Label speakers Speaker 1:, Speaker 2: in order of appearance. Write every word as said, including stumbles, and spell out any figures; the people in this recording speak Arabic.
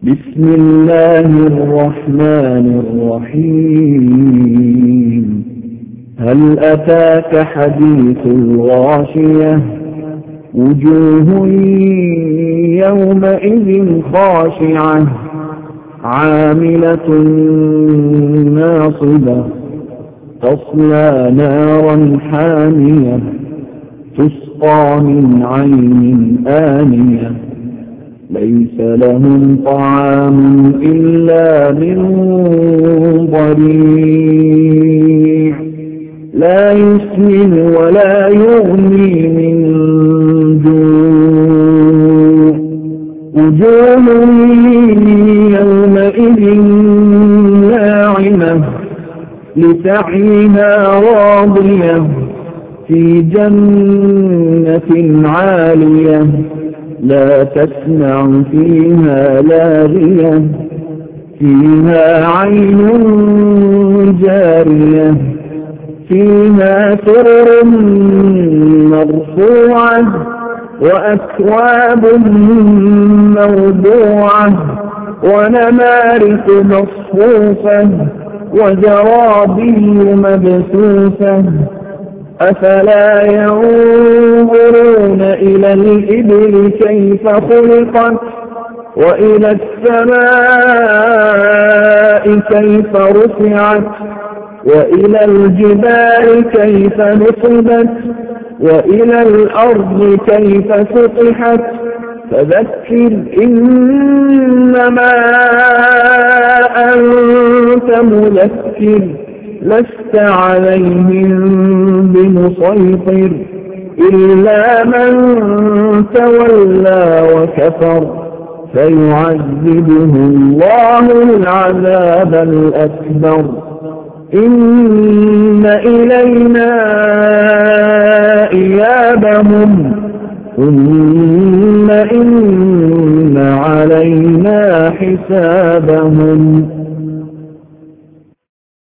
Speaker 1: بسم الله الرحمن الرحيم هل أتاك حديث الغاشية وجوه يومئذ خاشعة عاملة ناصبة تصلى نارا حامية تسقى من عين آنية ليس لهم طعام إلا من ضريع لا يسمن ولا يغني من جوع وجوه يومئذ ناعمة لسعيها راضية في جنة عالية لا تسمع فيها لاغية فيها عين جارية فيها سرر مرفوعة وأكواب موضوعة ونمارق مصفوفة وزرابي مبثوثة أفلا ينظرون إلى الإبل كيف خلقت وإلى السماء كيف رفعت وإلى الجبال كيف نصبت وإلى الأرض كيف سطحت فذكر إنما أنت مذكر لست عليهم بمسيطر إلا من تولى وكفر فيعذبه الله العذاب الأكبر إن إلينا إيابهم ثم إن علينا حسابهم